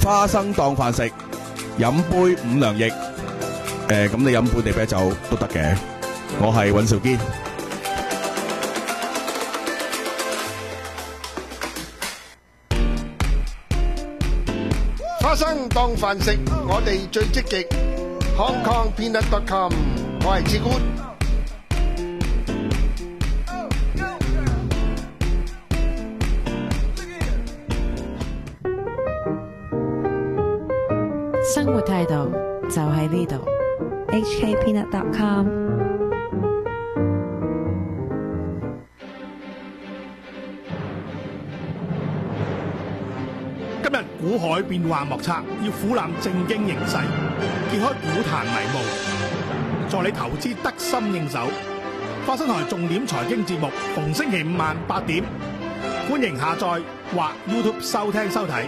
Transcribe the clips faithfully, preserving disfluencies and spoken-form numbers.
花生當飯食，飲杯五糧液。誒，咁你飲本地啤酒都得嘅。我係尹兆堅。 花生當飯食，我哋最積極。Hong Kong Peanut dot com， 我係志官。 生活態度就喺呢度。 H K Peanut dot com。 今日股海變幻莫測，要俯覽正經形勢，揭開股壇迷霧，助你投資得心應手。花生台重點財經節目，逢星期五晚八點，歡迎下載或 YouTube 收聽收睇。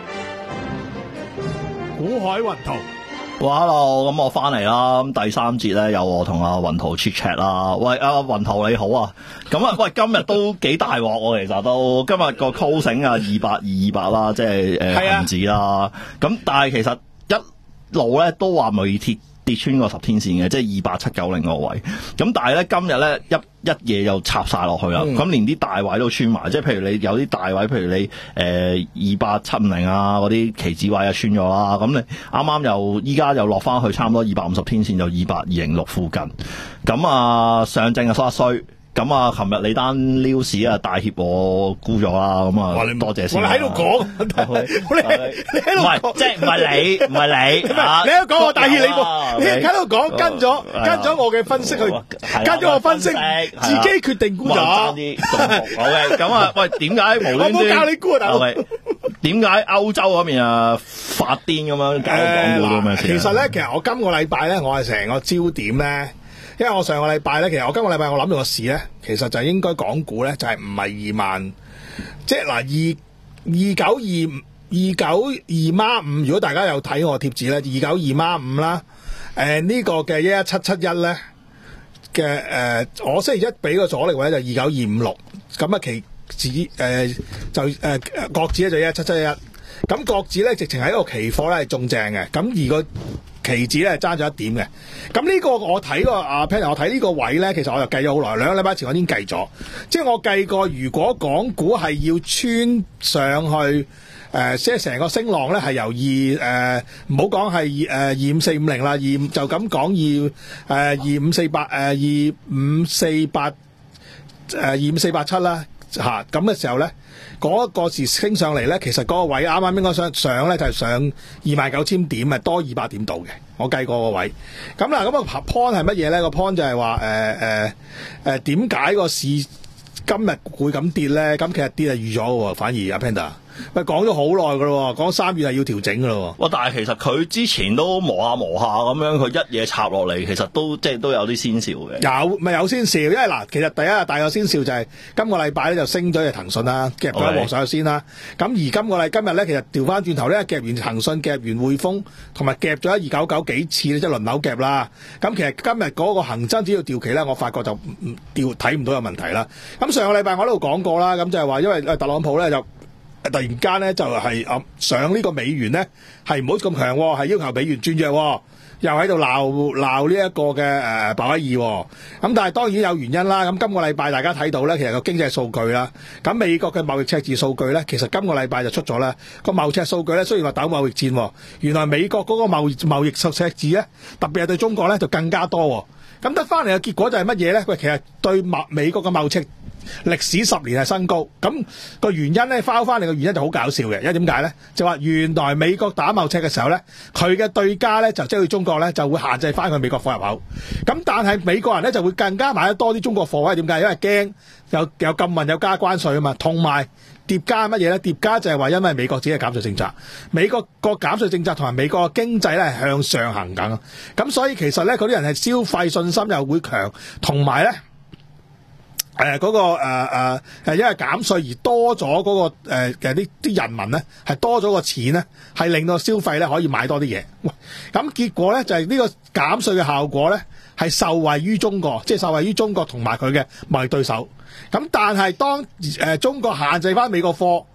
股海雲圖。 哇 hello， 咁我翻嚟啦，咁第三節咧有我同阿雲圖 chat chat 啦。喂，阿雲圖你好啊，咁啊，喂，今日都幾大鑊喎，其實都今日個 closing 啊二百二二百啦，即係誒恆指啦。咁但係其實一路咧都話未跌跌穿個十天線嘅，即係二八七九零個位。咁但係咧今日咧一一夜又插晒落去啦，咁、嗯、連啲大位都穿埋，即係譬如你有啲大位，譬如你誒二八七五零啊嗰啲期指位啊穿咗啦，咁你啱啱又依家又落翻去差唔多二百五十天線就二八二零六附近，咁啊上證啊衰一衰。咁啊，琴日你單 news 啊，大協我沽咗啦，咁啊，多謝先。 我喺度講，你你喺度講， 即係唔係你，唔係你， 你喺度講我大協你冇，你喺度講跟咗跟咗我嘅分析去，跟咗我分析，自己決定沽咗。 爭啲好嘅，咁啊，喂，點解無端端？ 我冇教你沽啊，大佬。 點解歐洲嗰邊啊發癲咁樣搞港股咁樣先？ 其實咧，其實我今個禮拜咧，我係成個焦點咧。因為我上個禮拜咧，其實我今個禮拜我諗到個市咧，其實就應該港股咧就係唔係二萬，即係嗱二二九二二九二孖五。如果大家有睇我貼紙咧，二九二孖五啦，誒、呃、呢、這個嘅一一七七一咧嘅誒，我星期一俾個阻力位就二九二五六，咁啊期指誒就誒、呃、國指咧就一一七七一，咁國指咧直情喺個期貨咧係中正嘅，咁而個期指咧爭咗一點嘅，咁呢個我睇個阿 Peter， 我睇呢個位咧，其實我就計咗好耐，兩個禮拜前我已經計咗，即係我計過，如果港股係要穿上去，誒、呃，即係成個升浪咧係由二誒，唔好講係誒二五四五零啦，二就咁講二誒二五四八誒二五四八誒二五四八七啦嚇，咁嘅時候咧。嗰、那個時升上嚟咧，其實嗰個位啱啱應該上上咧就係、是、上二萬九千點啊，多二百點度嘅，我計過個位。咁嗱，咁個 point 係乜嘢咧？個 point 就係話誒誒誒點解個市今日會咁跌咧？咁其實跌係預咗嘅喎，反而阿 Panda。喂，講咗好耐㗎咯，講三月係要調整㗎咯。 哇！但係其實佢之前都磨下磨下咁樣，佢一嘢插落嚟，其實都即係都有啲先兆嘅。 有咪有先兆？因為嗱，其實第一大個先兆就係、是、今個禮拜咧就升咗隻騰訊啦，夾咗黃上去先啦。咁、okay. 而今個禮今日咧，其實調翻轉頭咧，夾完騰訊、夾完匯豐，同埋夾咗一二九九幾次咧，即係輪流夾啦。咁其實今日嗰個恆生只要調期咧，我發覺就唔調睇唔到有問題啦。咁上個禮拜我都講過啦，咁就係話因為特朗普咧就。突然間咧就係、是、啊上呢個美元咧係唔好咁強，係要求美元轉弱，又喺度鬧鬧呢一個嘅誒鮑威爾。咁但係當然有原因啦。咁今個禮拜大家睇到咧，其實個經濟數據啦，咁美國嘅貿易赤字數據咧，其實今個禮拜就出咗啦。個貿易赤數據咧，雖然話打貿易戰，原來美國嗰個貿易貿易赤字咧，特別係對中國咧就更加多。咁得翻嚟嘅結果就係乜嘢咧？喂，其實對美美國嘅貿易赤歷史十年係新高，咁個原因咧，翻翻嚟嘅原因就好搞笑嘅，因為點解咧？就話原來美國打貿赤嘅時候咧，佢嘅對家咧就即係去中國咧就會限制翻佢美國貨入口，咁但係美國人咧就會更加買得多啲中國貨，點解？因為驚有有禁運有加關稅啊嘛，同埋疊加乜嘢咧？疊加就係話因為美國只係減稅政策，美國個減稅政策同埋美國嘅經濟咧係向上行緊，咁所以其實咧嗰啲人係消費信心又會強，同埋咧。誒、呃，嗰、那個誒誒係因為減稅而多咗嗰、那個誒嘅啲啲人民咧係多咗個錢咧，係令到消費咧可以買多啲嘢。喂，咁結果咧就係、是、呢個減稅嘅效果咧係受惠於中國，即係受惠於中國同埋佢嘅貿易對手。咁但係當誒、呃、中國限制翻美國貨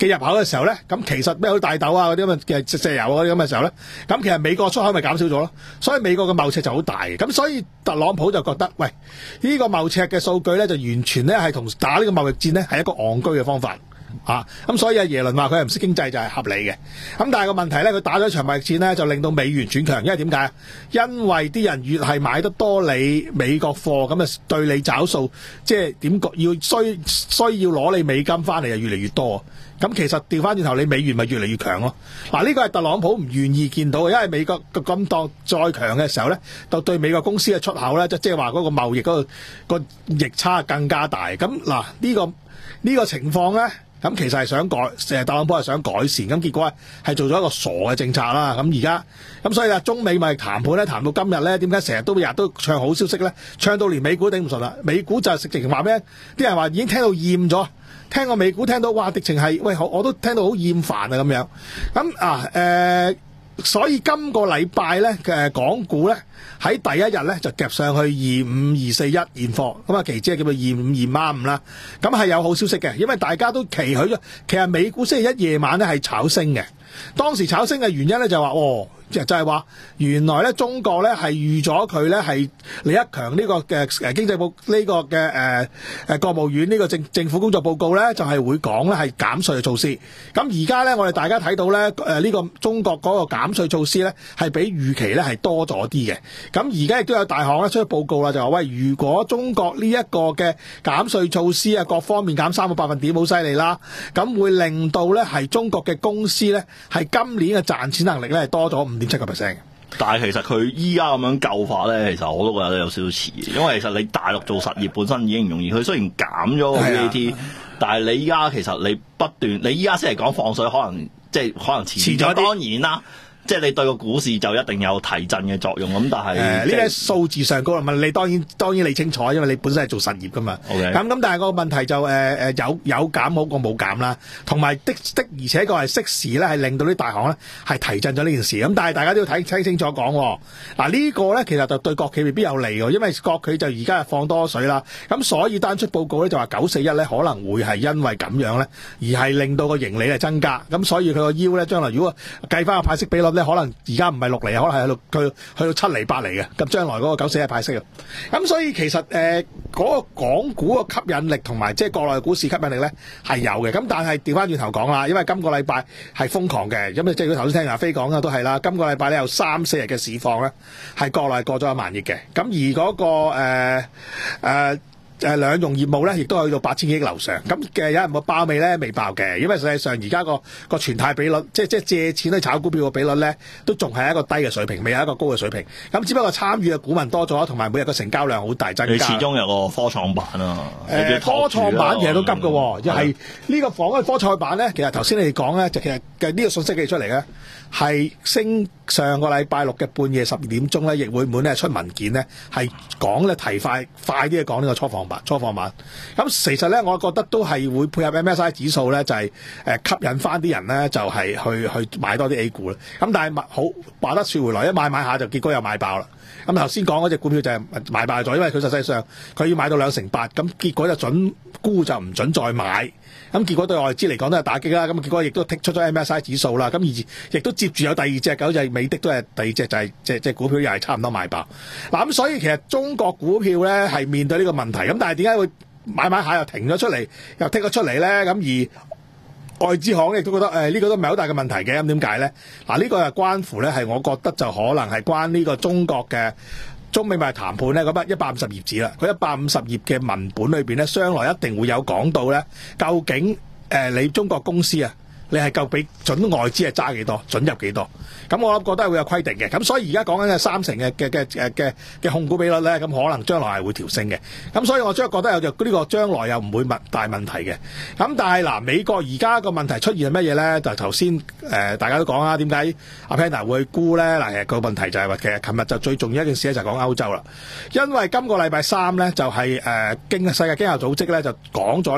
嘅入口嘅時候咧，咁其實咩好大豆啊嗰啲咁嘅石油嗰啲咁嘅時候咧，咁其實美國出口咪減少咗咯，所以美國嘅貿赤就好大嘅。咁所以特朗普就覺得，喂，呢個貿赤嘅數據咧就完全咧係同打呢個貿易戰咧係一個戇居嘅方法。啊，咁所以阿耶倫話佢係唔識經濟就係合理嘅，咁但係個問題咧，佢打咗場貿易戰咧，就令到美元轉強，因為點解啊？因為啲人越係買得多你美國貨，咁啊對你找數，即係點講要需需要攞你美金翻嚟，就越嚟越多。咁其實調翻轉頭，你美元咪越嚟越強咯。嗱，呢個係特朗普唔願意見到嘅，因為美國咁當再強嘅時候咧，就對美國公司嘅出口咧，即係話嗰個貿易嗰、個、個逆差更加大。咁嗱，呢個呢個情況咧。咁其實係想改，誒特朗普係想改善，咁結果係做咗一個傻嘅政策啦。咁而家，咁所以啊，中美貿易談判咧，談到今日咧，點解成日都日日都唱好消息咧？唱到連美股頂唔順啦，美股就係直情話咩？啲人話已經聽到厭咗，聽個美股聽到哇，直情係喂，我都聽到好厭煩啊咁樣。咁啊，誒、呃。所以今個禮拜咧嘅港股咧喺第一日咧就夾上去二五二四一現貨，咁啊期指係叫做二五二孖五啦。咁係有好消息嘅，因為大家都期許咗，其實美股星期一夜晚咧係炒升嘅。當時炒升嘅原因咧就話哦。就係話原來咧中國咧係預咗佢咧係李克強呢個嘅誒經濟部呢個嘅誒誒國務院呢個政政府工作報告咧就係會講咧係減稅嘅措施。咁而家咧我哋大家睇到咧誒呢個中國嗰個減稅措施咧係比預期咧係多咗啲嘅。咁而家亦都有大行咧出咗報告啦，就話喂，如果中國呢一個嘅減稅措施啊各方面減三個百分點好犀利啦，咁會令到咧係中國嘅公司咧係今年嘅賺錢能力咧係多咗五點七個 percent。 但係其實佢依家咁樣救法咧，其實我都覺得有少少遲，因為其實你大陸做實業本身已經唔容易，佢雖然減咗個 V A T，但係你依家其實你不斷，你依家先嚟講放水，可能即係可能遲遲咗啲， 當然啦。即係你對個股市就一定有提振嘅作用咁，但係誒呢啲數字上高，問你當然當然你清楚，因為你本身係做實業噶嘛。咁咁 Okay. 但係個問題就誒誒、呃、有有減好過冇減啦，同埋的的而且確係適時咧係令到啲大行咧係提振咗呢件事。咁但係大家都要睇睇清楚講喎。嗱呢個咧其實就對國企未必有利喎，因為國企就而家係放多水啦。咁所以單出報告咧就話九四一咧可能會係因為咁樣咧而係令到個盈利係增加。咁所以佢個腰咧將來如果計翻個派息比率咧，可能而家唔係六厘，可能係去到佢去到七厘八厘嘅，咁將來嗰個九四一派息啊，咁所以其實誒嗰、呃那個港股個吸引力同埋即係國內嘅股市吸引力咧係有嘅，咁但係調翻轉頭講啦，因為今個禮拜係瘋狂嘅，咁即係佢頭先聽阿飛講嘅都係啦，今個禮拜咧有三四日嘅市況咧係國內過咗一萬億嘅，咁而嗰、那個誒誒。呃呃誒兩融業務咧，亦都去到八千幾億樓上。咁嘅有人冇爆未咧？未爆嘅，因為實際上而家個個存貸比率，即係即係借錢去炒股票嘅比率咧，都仲係一個低嘅水平，未有一個高嘅水平。咁只不過參與嘅股民多咗，同埋每日嘅成交量好大增加。 你始終有個科創板啊， 誒、呃、科創板其實都急嘅， 嗯、 又係呢個房嘅科創板咧。其實頭先你哋講咧，就其實嘅呢個信息寄出嚟咧，係升上個禮拜六嘅半夜十二點鐘咧，亦會滿咧出文件咧，係講咧提快快啲嘅講呢個初放板、初放板。咁其實咧，我覺得都係會配合 M S C I 指數咧，就係、是、誒吸引翻啲人咧，就係去去買多啲 A 股啦。咁但係好話得説回來，一買買下就結果又買爆啦。咁頭先講嗰隻股票就係買爆咗，因為佢實際上佢要買到兩成八，咁結果就準沽就唔準再買。咁結果對外資嚟講都係打擊啦，咁結果亦都剔出咗 M S C I 指數啦，咁而亦都接住有第二隻狗就係美的都係第二隻就係即即股票又係差唔多買爆。嗱咁所以其實中國股票咧係面對呢個問題，咁但係點解會買買下又停咗出嚟，又剔咗出嚟咧？咁而外資行亦都覺得誒呢、呃這個都唔係好大嘅問題嘅，咁點解咧？嗱、這、呢個係關乎咧係我覺得就可能係關呢個中國嘅。中美貿談判咧，嗰筆一百五十頁紙啦，佢一百五十頁嘅文本裏邊咧，將來一定會有講到咧，究竟誒、呃、你中國公司啊，你係夠俾準外資係揸幾多，準入幾多？咁我諗覺得係會有規定嘅。咁所以而家講緊嘅三成嘅嘅嘅誒嘅嘅控股比率咧，咁可能將來係會調升嘅。咁所以我將覺得有就呢個將來又唔會問大問題嘅。咁但係嗱，美國而家個問題出現係乜嘢咧？就頭先誒大家都講啦，點解阿 Panda 會沽咧？嗱，其實個問題就係話，其實琴日就最重要一件事咧，就係講歐洲啦。因為今個禮拜三咧，就係誒經世界經濟組織咧就講咗咧。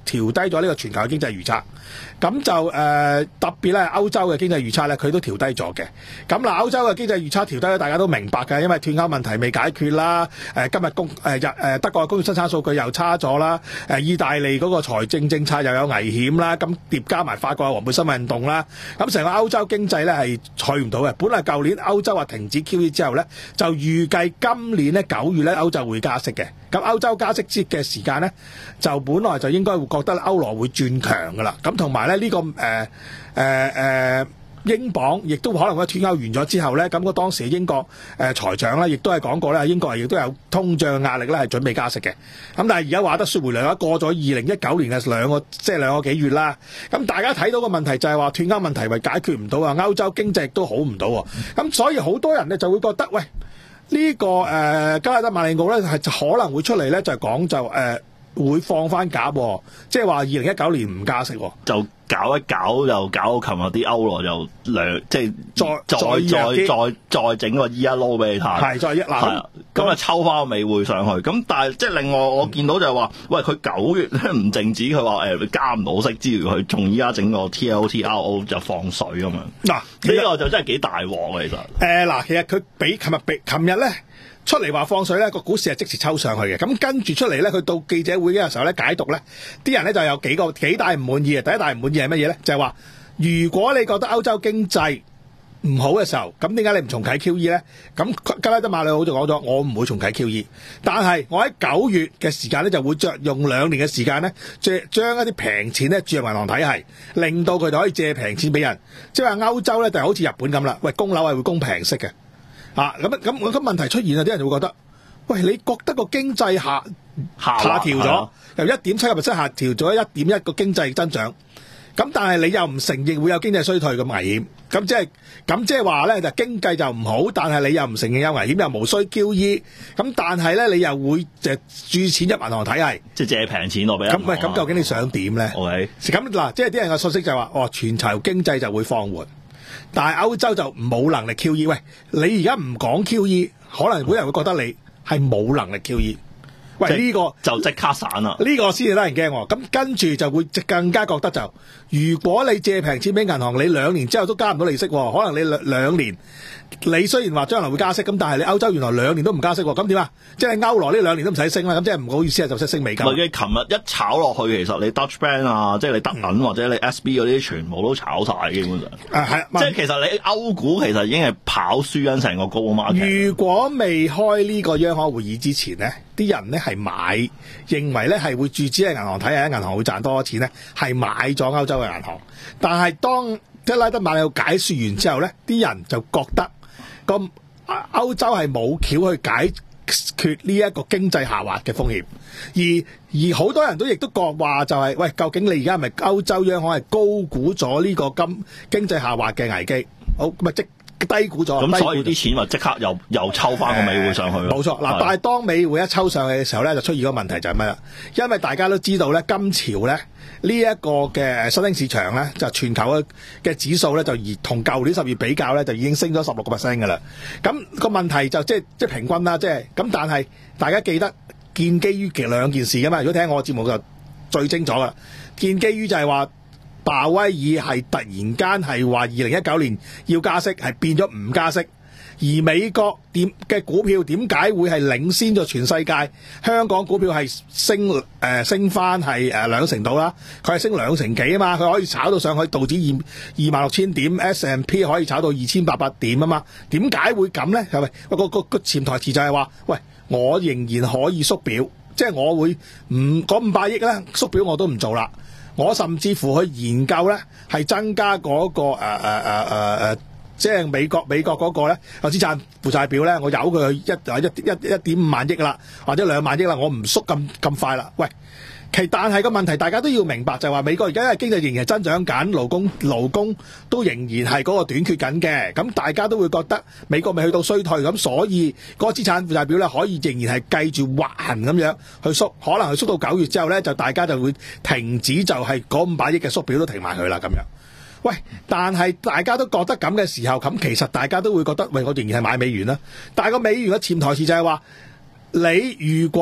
調低咗呢個全球嘅經濟預測。咁就誒、呃、特別咧歐洲嘅經濟預測咧，佢都調低咗嘅。咁嗱，歐洲嘅經濟預測調低咧，大家都明白嘅，因為脫歐問題未解決啦。誒、呃、今日工誒日誒德國嘅工業生產數據又差咗啦。誒、呃、意大利嗰個財政政策又有危險啦。咁疊加埋法國嘅黃背心運動啦。咁成個歐洲經濟咧係去唔到嘅。本來舊年歐洲話停止 Q E 之後咧，就預計今年咧九月咧歐洲會加息嘅。咁歐洲加息之嘅時間咧，就本來就應該會覺得歐羅會轉強噶啦。咁同埋咧呢個誒誒誒英鎊亦都可能會脫歐完咗之後咧，咁嗰當時英國誒、呃、財長咧亦都係講過咧，英國亦都有通脹嘅壓力咧，係準備加息嘅。咁但係而家話得説回來啦，過咗二零一九年嘅兩個即係兩個幾月啦。咁大家睇到個問題就係話脫歐問題為解決唔到啊，歐洲經濟亦都好唔到喎。咁所以好多人咧就會覺得喂。呢、這個誒、呃、加拉德馬里奧咧係可能會出嚟咧，就係講就誒、呃、會放翻鴿，即係話二零一九年唔加息， 就搞一搞又搞到琴日啲歐羅就兩即係再再再再再整個 E 一 low 俾你睇， 係再一嗱咁啊抽翻個美匯上去。咁但係即係另外我見到就係話，喂佢九月咧唔淨止佢話誒加唔到息之餘，佢仲依家整個 T L T R O 就放水咁樣。嗱呢個就真係幾大鑊其實。 誒嗱，其實佢比琴日比琴日咧。出嚟話放水咧，個股市係即時抽上去嘅。咁跟住出嚟咧，佢到記者會嘅時候咧解讀咧，啲人咧就有幾個幾大唔滿意嘅。第一大唔滿意係乜嘢咧？就係話，如果你覺得歐洲經濟唔好嘅時候，咁點解你唔重啟 Q E 咧？咁加拉德馬里奧就講咗，我唔會重啟 Q E， 但係我喺九月嘅時間咧就會著用兩年嘅時間咧，借將一啲平錢咧注入銀行體系，令到佢哋可以借平錢俾人。即係話歐洲咧就好似日本咁啦，喂，供樓係會供平息嘅。啊，咁咁咁問題出現啊！啲人就會覺得，喂，你覺得個經濟下下調咗，由一點七個 percent 下調咗一點一個經濟增長，咁但係你又唔承認會有經濟衰退咁危險，咁即係咁即係話咧就經濟就唔好，但係你又唔承認有危險，又無需 Q E， 咁但係咧你又會就注錢入銀行體系， 即係借平錢落俾人。 咁喂，咁究竟你想點咧 ？OK， 咁嗱，即係啲人嘅信息就係話，哦，全球經濟就會放緩。但係歐洲就冇能力 Q E， 喂，你而家唔講 Q E， 可能會有人會覺得你係冇能力 Q E。喂，呢、這個就即刻散啦， 呢個先至得人驚喎。咁跟住就會更加覺得就，如果你借平錢俾銀行，你兩年之後都加唔到利息，可能你兩兩年，你雖然話將來會加息，咁但係你歐洲原來兩年都唔加息，咁點啊？即係歐羅呢兩年都唔使升啦，咁即係唔好意思啊，就識升美金。 唔係嘅，琴日一炒落去，其實你 Dutch Bank 啊，即係你德銀、嗯、或者你 S B 嗰啲，全部都炒晒，基本上。 啊，係， 即係其實你歐股其實已經係跑輸緊成個高 market。 如果未開呢個央行會議之前呢，啲人呢係買，認為咧係會注資喺銀行體系，喺銀行會賺多錢咧，係買咗歐洲嘅銀行。但係當加拉德馬里奧解說完之後咧，啲人就覺得個歐洲係冇橋去解決呢一個經濟下滑嘅風險，而而好多人都亦都覺話就係、是、喂，究竟你而家係咪歐洲央行係高估咗呢個金經濟下滑嘅危機？好，咁啊即。低估咗， 咁所以啲錢咪即刻又又抽翻個美匯上去咯。 冇錯，嗱，但係當美匯一抽上去嘅時候咧，就出現個問題就係咩啦？因為大家都知道咧，今朝咧呢一個嘅新興市場咧，就全球嘅嘅指數咧，就而同舊年十月比較咧，就已經升咗十六個 percent 㗎啦。咁個問題就即係即係平均啦，即係咁。但係大家記得建基於其兩件事㗎嘛。如果聽我節目就最清楚啦，建基於就係話。鮑威爾係突然間係話二零一九年要加息，係變咗唔加息。而美國點嘅股票點解會係領先咗全世界？香港股票係升誒、呃、升翻係誒兩成度啦，佢係升兩成幾啊嘛，佢可以炒到上去道指二二萬六千點 ，S and P 可以炒到二千八百點啊嘛。點解會咁咧？係咪個個個潛台詞就係話，喂，我仍然可以縮表，即係我會唔嗰五百億咧縮表我都唔做啦。我甚至乎去研究咧，係增加嗰、那個誒誒誒誒誒，即係美國美國嗰個咧，有資產負債表咧，我由佢一一一一點五萬億啦，或者兩萬億啦，我唔縮咁咁快啦。喂，其但係個問題，大家都要明白就係話，美國而家因為經濟仍然係增長緊，勞工勞工都仍然係嗰個短缺緊嘅，咁大家都會覺得美國未去到衰退，咁所以嗰個資產負債表咧可以仍然係計住橫咁樣去縮，可能去縮到九月之後咧，就大家就會停止，就係嗰五百億嘅縮表都停埋佢啦咁樣。喂，但係大家都覺得咁嘅時候，咁其實大家都會覺得，喂，我仍然係買美元啦。但係個美元嘅潛台詞就係話，你如果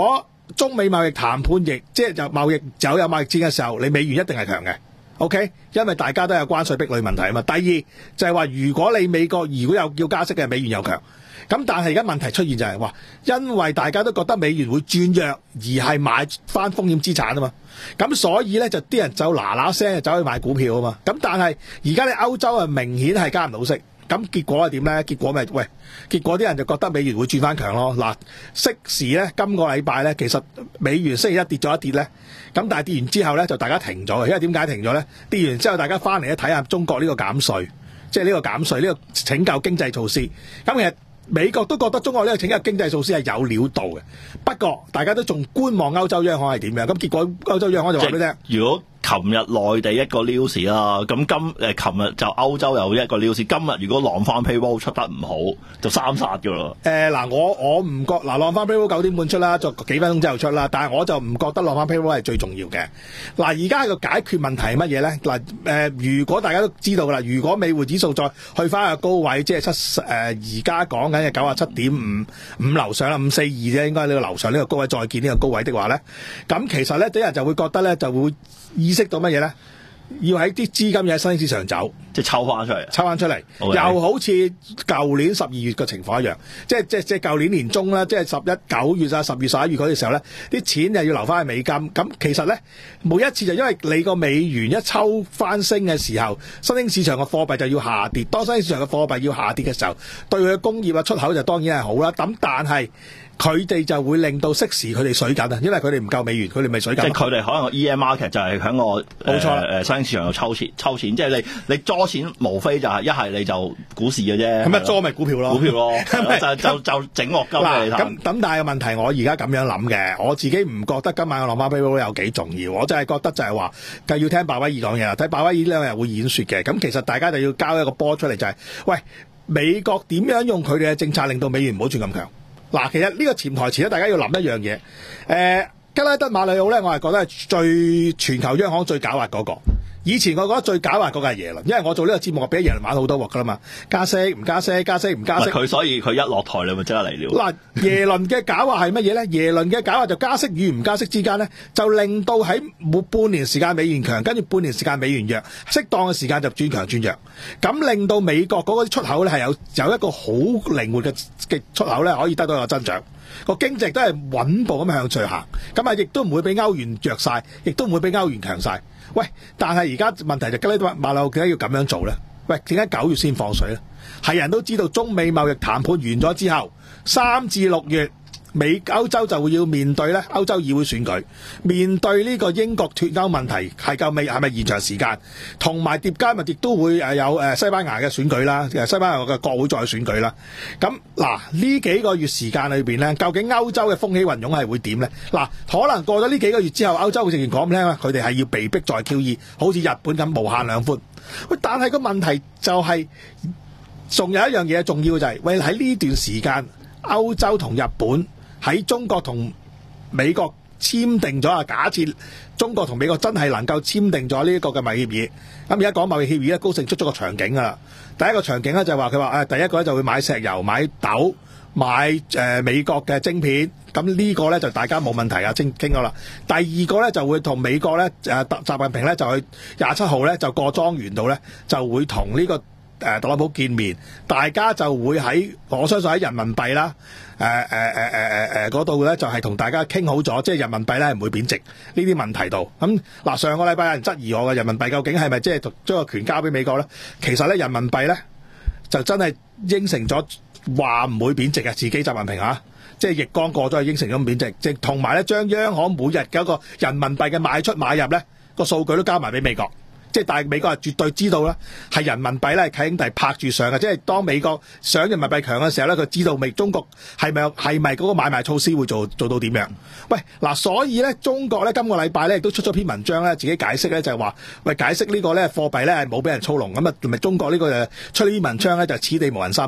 中美貿易談判亦即係就貿易就有貿易戰嘅時候，你美元一定係強嘅。OK， 因為大家都有關稅壁壘問題啊嘛。第二就係話，如果你美國如果有要加息嘅，美元又強。咁但係而家問題出現就係話，因為大家都覺得美元會轉弱，而係買翻風險資產啊嘛。咁所以咧就啲人就嗱嗱聲走去買股票啊嘛。咁但係而家你歐洲啊明顯係加唔到息。咁結果係點咧？結果咪、就是、喂，結果啲人就覺得美元會轉翻強咯。嗱，息時咧，今個禮拜咧，其實美元星期一跌咗一跌咧，咁但係跌完之後咧，就大家停咗嘅。因為點解停咗咧？跌完之後，大家翻嚟咧睇下中國呢個減稅，即係呢個減稅呢個拯救經濟措施。咁其實美國都覺得中國呢個拯救經濟措施係有料到嘅，不過大家都仲觀望歐洲央行係點樣。咁結果歐洲央行就話俾你聽， 如果琴日內地一個 news 啦，咁今誒琴日就歐洲有一個 news，今日如果浪翻 payroll 出得唔好，就三殺噶咯。 誒嗱，我我唔覺嗱浪翻 payroll 九點半出啦，就幾分鐘之後出啦，但係我就唔覺得浪翻 payroll 係最重要嘅。嗱，而家個解決問題係乜嘢咧？嗱誒，如果大家都知道噶啦，如果美匯指數再去翻個高位，即係七誒而家講緊嘅九啊七點五五樓上啦，五四二啫，應該呢個樓上呢個高位再見呢個高位的話咧，咁其實咧啲人就會覺得咧就會意識到乜嘢咧？要喺啲資金要喺新興市場走， 即係抽翻出嚟， 抽翻出嚟，okay. 又好似舊年十二月嘅情況一樣，即係即係即係舊年年中啦，即係十一九月啊、十月十一月嗰啲時候咧，啲錢又要留翻去美金。咁其實咧，每一次就因為你個美元一抽翻升嘅時候，新興市場嘅貨幣就要下跌。當新興市場嘅貨幣要下跌嘅時候，對佢嘅工業啊出口就當然係好啦。咁但係佢哋就會令到息時佢哋水緊啊，因為佢哋唔夠美元，佢哋咪水緊。 即係佢哋可能個 E M market 就係喺個冇錯誒新興市場度抽錢抽錢，即係你你揸錢無非就係一係你就股市嘅啫。咁一揸咪股票咯，股票咯，就就就整落金嚟睇。咁咁但係個問題，我而家咁樣諗嘅，我自己唔覺得今晚嘅浪花 payroll 有幾重要，我真係覺得就係話，梗要聽鮑威爾講嘢啦，睇鮑威爾呢兩日會演說嘅。咁其實大家就要交一個波出嚟，就係、是、喂美國點樣用佢哋嘅政策令到美元唔好轉咁強。嗱，其實呢個潛台詞咧，大家要諗一樣嘢。誒、呃，吉拉德馬里奧咧，我係覺得係最全球央行最狡猾嗰、那個。以前我覺得最狡猾嗰個係耶倫，因為我做呢個節目，我俾耶倫玩好多鑊噶啦嘛。加息唔加息，加息唔加息。佢所以佢一落台你咪即刻嚟了。嗱，耶倫嘅狡猾係乜嘢咧？耶倫嘅狡猾就加息與唔加息之間咧，就令到喺每半年時間美元強，跟住半年時間美元弱，適當嘅時間就轉強轉弱，咁令到美國嗰個出口咧係有有一個好靈活嘅嘅出口咧，可以得到一個增長。個經濟都係穩步咁向上行，咁啊亦都唔會俾歐元弱晒，亦都唔會俾歐元強晒。喂，但係而家問題就吉拉德馬里奧點解要咁樣做咧？喂，點解九月先放水咧？係人都知道中美貿易談判完咗之後，三至六月美歐洲就會要面對咧歐洲議會選舉，面對呢個英國脫歐問題係夠未係咪延長時間，同埋疊加咪亦都會誒有誒西班牙嘅選舉啦，西班牙嘅國會再選舉啦。咁嗱呢幾個月時間裏邊咧，究竟歐洲嘅風起雲湧係會點咧？嗱，可能過咗呢幾個月之後，歐洲嘅成員講唔聽啦，佢哋係要被逼再 Q E， 好似日本咁無限量寬。喂，但係個問題就係、是，仲有一樣嘢重要嘅就係、是，喂喺呢段時間，歐洲同日本喺中國同美國簽訂咗啊！假設中國同美國真係能夠簽訂咗呢一個嘅貿易協議，咁而家講貿易協議咧，高盛出咗個場景噶啦。第一個場景咧就係話佢話誒，第一個咧就會買石油、買豆、買誒、呃、美國嘅晶片，咁呢個咧就大家冇問題啊，傾傾咗啦。第二個咧就會同美國咧誒習近平咧就去廿七號咧就過莊園度咧就會同呢、這個。誒特朗普見面，大家就會喺我相信喺人民幣啦，誒誒誒誒誒誒嗰度咧就係同大家傾好咗，即係人民幣咧唔會貶值呢啲問題度。咁嗱，上個禮拜有人質疑我嘅人民幣究竟係咪即係將個權交俾美國咧？其實咧人民幣咧就真係應承咗話唔會貶值嘅，自己習近平嚇，即係逆光過咗，係應承咗貶值，即係同埋咧將央行每日嘅一個人民幣嘅買出買入咧個數據都交埋俾美國。即係但係美國係絕對知道啦，係人民幣咧係契兄弟拍住上嘅，即係當美國想人民幣強嘅時候咧，佢知道未中國係咪係咪嗰個買賣措施會做做到點樣？喂，嗱，所以咧中國咧今個禮拜咧亦都出咗篇文章咧，自己解釋咧就係話，喂，解釋呢個咧貨幣咧係冇俾人操弄，咁啊同埋中國呢個誒出呢篇文章咧就此地無銀三百兩。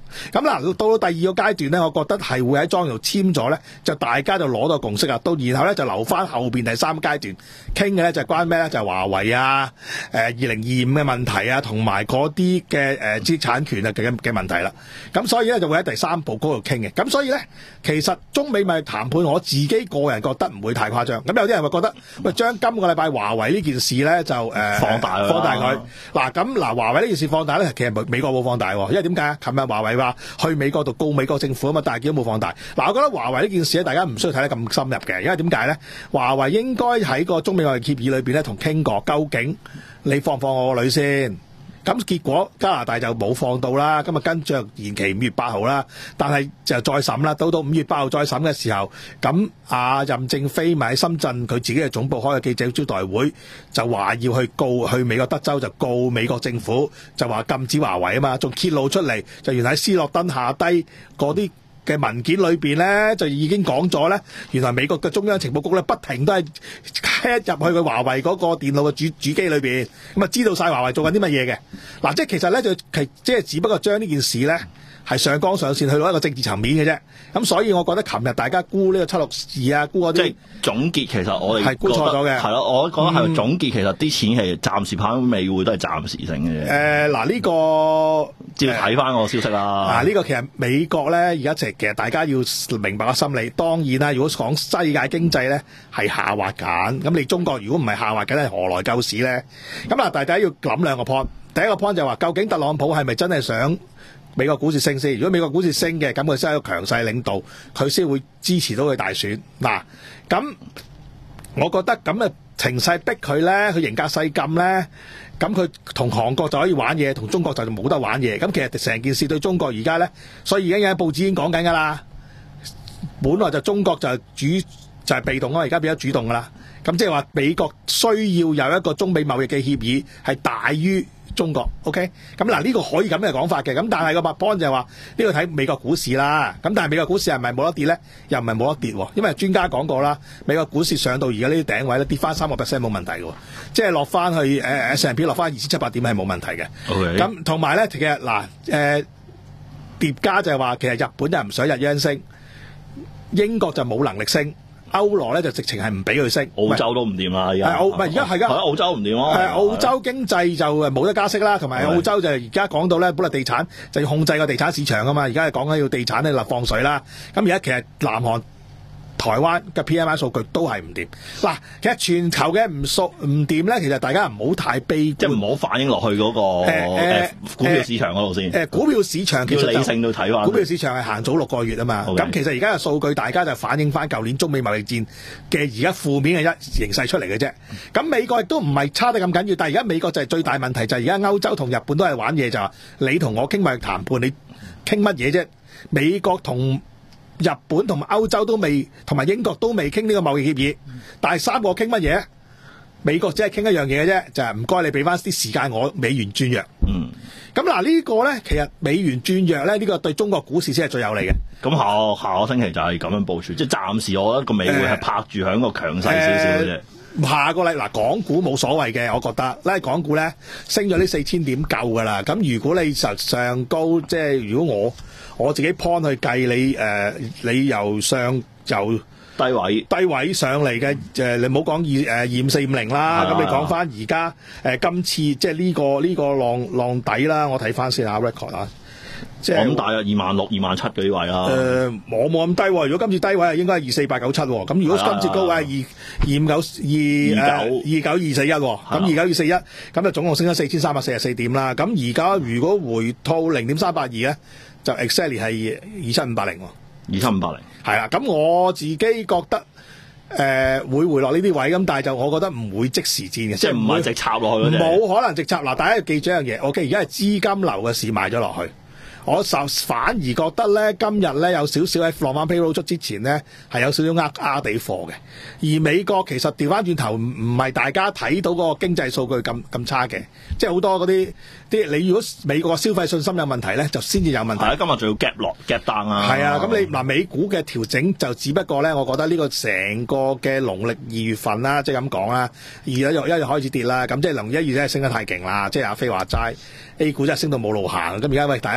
咁嗱，到到第二個階段咧，我覺得係會喺莊度簽咗咧，就大家就攞到共識啊。到然後咧就留翻後邊第三個階段傾嘅咧，就關咩咧？就係華為啊，誒二零二五嘅問題啊，同埋嗰啲嘅誒知識產權啊嘅嘅問題啦。咁所以咧就會喺第三步嗰度傾嘅。咁所以咧，其實中美貿易談判，我自己個人覺得唔會太誇張。咁有啲人會覺得，喂，將今個禮拜華為呢件事咧就誒、呃、 放大放大佢。嗱咁嗱，華為呢件事放大咧，其實美國冇放大喎，因為點解啊？琴日華為話去美國度告美國政府啊嘛，但係都冇放大。嗱，我覺得華為呢件事咧，大家唔需要睇得咁深入嘅，因為點解咧？華為應該喺個中美貿易協議裏邊咧，同傾過，究竟你放唔放我個女先？咁結果加拿大就冇放到啦，今日跟住延期五月八號啦，但係就再審啦，到到五月八號再審嘅時候，咁阿任正非咪喺深圳佢自己嘅總部開嘅記者招待會，就話要去告去美國德州就告美國政府，就話禁止華為啊嘛，仲揭露出嚟就原來喺斯諾登下低嗰啲嘅文件裏邊咧，就已經講咗咧，原來美國嘅中央情報局咧不停都係入去佢華為嗰個電腦嘅主主機裏邊，咁啊知道晒華為做緊啲乜嘢嘅。嗱，即係其實咧就其即係只不過將呢件事咧係上綱上線去到一個政治層面嘅啫。咁所以我覺得琴日大家估呢個七六二啊，估嗰啲即係總結，其實我哋係估錯咗嘅。 係咯，我覺得係總結，其實啲錢係暫時跑美匯都係暫時性嘅啫。 誒嗱呢個照睇翻個消息啦。 嗱呢個其實美國咧而家其實大家要明白個心理。當然啦，如果講世界經濟咧係下滑緊，咁你中國如果唔係下滑緊，係何來救市咧？咁嗱，大家要諗兩個 point。第一個 point 就係話，究竟特朗普係咪真係想美國股市升先？如果美國股市升嘅，咁佢先係一個強勢領導，佢先會支持到佢大選。嗱，咁我覺得咁嘅情勢逼佢咧，佢嚴格細禁咧，咁佢同韓國就可以玩嘢，同中國就冇得玩嘢。咁其實成件事對中國而家咧，所以而家有報紙已經講緊㗎啦。本來就中國就係主就係、是、被動啊，而家變咗主動㗎啦。咁即係話美國需要有一個中美貿易嘅協議係大於中國 ，OK？ 咁嗱呢個可以咁嘅講法嘅，咁但係個 point 就係話呢個睇美國股市啦。咁但係美國股市係咪冇得跌咧？又唔係冇得跌喎，因為專家講過啦，美國股市上到而家呢啲頂位咧，跌翻三個 percent 冇問題嘅，即係落翻去誒 S and P 落翻二千七百點係冇問題嘅。 OK。 咁同埋咧，其實嗱誒疊加就係話，其實日本就唔想日元升，英國就冇能力升。歐羅咧就直情係唔俾佢升， 澳洲都唔掂啦，而家係澳唔係而家係㗎， 澳洲唔掂咯。 係澳洲經濟就誒冇得加息啦，同埋澳洲就而家講到咧，本來地產就要控制個地產市場啊嘛，而家係講緊要地產咧立放水啦。咁而家其實南韓、台灣嘅 P M I 數據都係唔掂。嗱，其實全球嘅唔數唔掂咧，其實大家唔好太悲觀， 即係唔好反映落去嗰、那個誒、呃、股票市場嗰度先。誒、呃、 股票市場其實理性都睇翻。股票市場係行早六個月啊嘛。咁、okay. 其實而家嘅數據，大家就反映翻舊年中美貿易戰嘅而家負面嘅一形勢出嚟嘅啫。咁美國亦都唔係差得咁緊要，但係而家美國就係最大問題就係而家歐洲同日本都係玩嘢，就話你同我傾貿易談判，你傾乜嘢啫？美國同日本同埋歐洲都未，同埋英國都未傾呢個貿易協議，但係三個傾乜嘢？美國只係傾一樣嘢嘅啫，就係唔該你俾翻啲時間我美元轉弱。嗯，咁嗱呢個咧，其實美元轉弱咧，呢、呢個對中國股市先係最有利嘅。 咁下下個星期就係咁樣部署，即係暫時我覺得個美匯係拍住喺個強勢少少嘅啫。 下個禮嗱港股冇所謂嘅，我覺得咧港股咧升咗呢四千點夠噶啦。咁如果你實上高，即係如果我我自己 point 去計你誒、呃，你由上由低位低位上嚟嘅誒，你唔好講二誒二五四五零啦。咁、啊、你講翻而家誒今次即係呢個呢、呢個浪浪底啦，我睇翻先啊 record 啊。即係咁大約二萬六、二萬七嗰啲位啦。誒、 呃，我冇咁低喎。如果今次低位係應該係二四八九七喎。咁如果今次高位係二二五九二二九二四一喎。咁二九二四一，咁就總共升咗四千三百四十四點啦。咁而家如果回吐零點三八二咧，就 exactly 係二七五八零喎。 二七五八零係啦。咁我自己覺得誒、呃、會回落呢啲位，咁但係就我覺得唔會即時戰嘅， 即係唔係直插落去嗰隻。冇可能直插嗱，大家要記住一樣嘢。OK，而家係資金流嘅市賣咗落去。我就反而覺得咧，今日咧有少少喺落翻 payroll 出之前咧，係有少少呃呃地貨嘅。而美國其實調翻轉頭，唔唔係大家睇到嗰個經濟數據咁咁差嘅，即係好多嗰啲啲你如果美國嘅消費信心有問題咧，就先至有問題。 係啊，今日仲要 gap 落 gap down 啊。 係啊，咁你嗱美股嘅調整就只不過咧，我覺得呢個成個嘅農曆二月份啦，即係咁講啦，二月一日一日開始跌啦，咁即係農曆一月真係升得太勁啦，即係阿飛話齋 A 股真係升到冇路行，咁而家喂大家調整。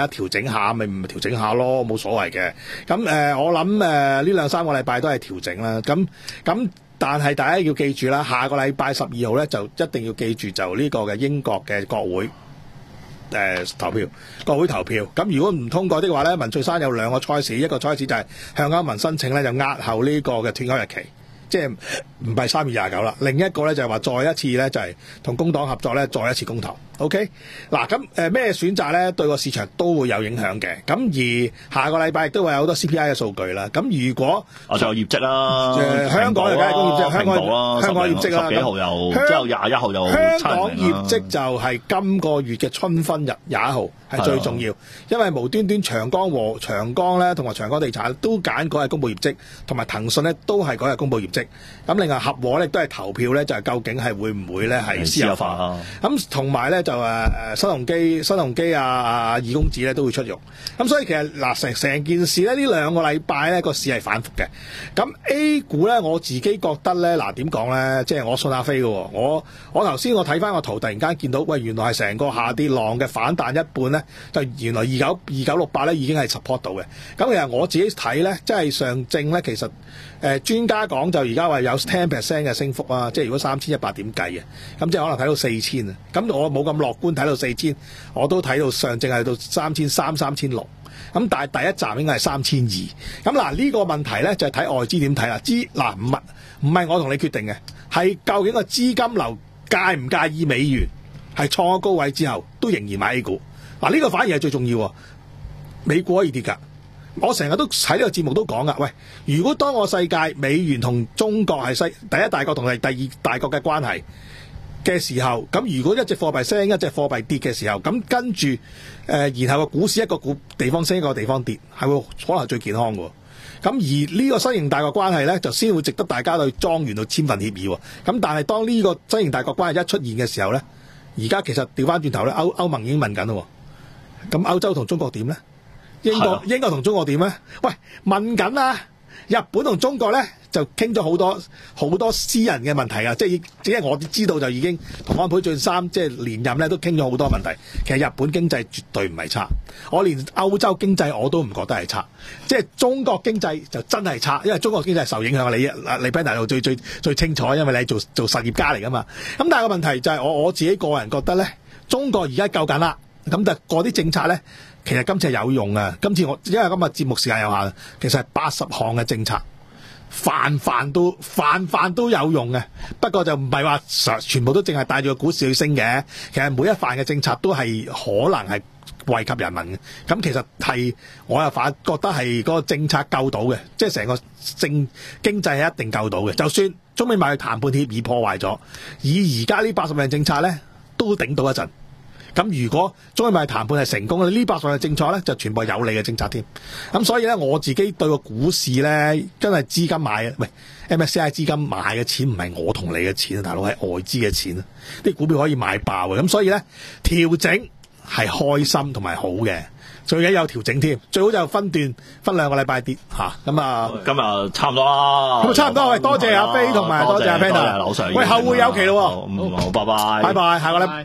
整下，咪咪調整下咯，冇所謂嘅。咁誒、呃，我諗誒呢兩三個禮拜都係調整啦。咁咁，但係大家要記住啦，下個禮拜十二號咧就一定要記住就呢個嘅英國嘅國會誒、呃、投票，國會投票。咁如果唔通過的話咧，文翠珊有兩個 choice，一個 choice 就係向歐盟申請咧，就押後呢個嘅脫歐日期。即係唔係三月廿九啦，另一個咧就係話再一次咧就係同工黨合作咧，再一次公投。OK， 嗱咁誒咩選擇咧對個市場都會有影響嘅。咁而下個禮拜亦都會有好多 C P I 嘅數據啦。咁如果啊，仲有業績啦， 誒香港又梗係公業績，香港啦， 香港業績啦， 十幾號又之後廿一號又香港業績就係今個月嘅春分日廿一號係最重要，因為無端端長江和長江咧同埋長江地產都揀嗰日公布業績，同埋騰訊咧都係嗰日公布業績。咁另外合和咧都係投票咧，就係究竟係會唔會咧係私有化？咁同埋咧就誒誒新鴻基、新鴻基啊啊二公子咧都會出肉。咁所以其實嗱成成件事咧呢兩個禮拜咧個市係反覆嘅。咁 A 股咧我自己覺得咧嗱點講咧，即係我信阿飛嘅喎。我我頭先我睇翻個圖，突然間見到喂原來係成個下跌浪嘅反彈一半咧，就原來二九二九六八咧已經係 support 到嘅。咁其實我自己睇咧，即係上證咧，其實誒、呃、專家講就而家話有十 percent 嘅升幅啊，即係如果三千一百點計嘅，咁即係可能睇到四千啊。咁我冇咁樂觀睇到四千，我都睇到上證係到三千三、三千六。咁但係第一站應該係三千二。咁嗱呢個問題咧就係睇外資點睇啦。資嗱唔係唔係我同你決定嘅，係究竟個資金流介唔介意美元係創咗高位之後都仍然買 A 股。嗱呢個反而係最重要。美股可以跌㗎。我成日都喺呢個節目都講噶，喂，如果當我世界美元同中國係世第一大國同係第二大國嘅關係嘅時候，咁如果一隻貨幣升一隻貨幣跌嘅時候，咁跟住誒、呃，然後個股市一個股地方升一個地方跌，係會可能係最健康嘅。咁而呢個新型大國關係咧，就先會值得大家去莊園度簽份協議。咁但係當呢個新型大國關係一出現嘅時候咧，而家其實調翻轉頭咧，歐歐盟已經問緊咯。咁歐洲同中國點咧？英國英國同中國點咧？喂，問緊啊！日本同中國咧就傾咗好多好多私人嘅問題啊！即係只係我知道就已經同安倍晉三即係連任咧都傾咗好多問題。其實日本經濟絕對唔係差，我連歐洲經濟我都唔覺得係差。即係中國經濟就真係差，因為中國經濟受影響。你你喺大陸最最最清楚，因為你係做做實業家嚟噶嘛。咁但係個問題就係我我自己個人覺得咧，中國而家夠緊啦。咁就嗰啲政策咧，其實今次係有用啊！今次我因為今日節目時間有限，其實係八十項嘅政策，泛泛都泛泛都有用嘅。不過就唔係話全部都淨係帶住個股市去升嘅。其實每一範嘅政策都係可能係惠及人民嘅。咁其實係我又反覺得係嗰個政策救到嘅，即係成個政經濟係一定救到嘅。就算中美貿易談判協議破壞咗，以而家呢八十樣政策咧都頂到一陣。咁如果中美貿易談判係成功咧，呢八項嘅政策咧就全部係有利嘅政策添。咁所以咧，我自己對個股市咧，真係資金買嘅，喂 M S C I 資金買嘅錢唔係我同你嘅錢啊，大佬係外資嘅錢啊，啲股票可以買爆嘅。咁所以咧，調整係開心同埋好嘅，最緊有調整添，最好就分段分兩個禮拜跌嚇。咁啊， 今日差唔多啦， 咁差唔多，喂，多謝阿飛同埋多謝阿 Panda， 樓上， 喂，後會有期咯， 好，拜拜， 拜拜，下個禮拜。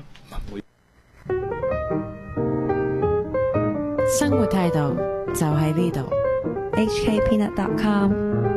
生活態度就喺呢度。 H K Peanut dot com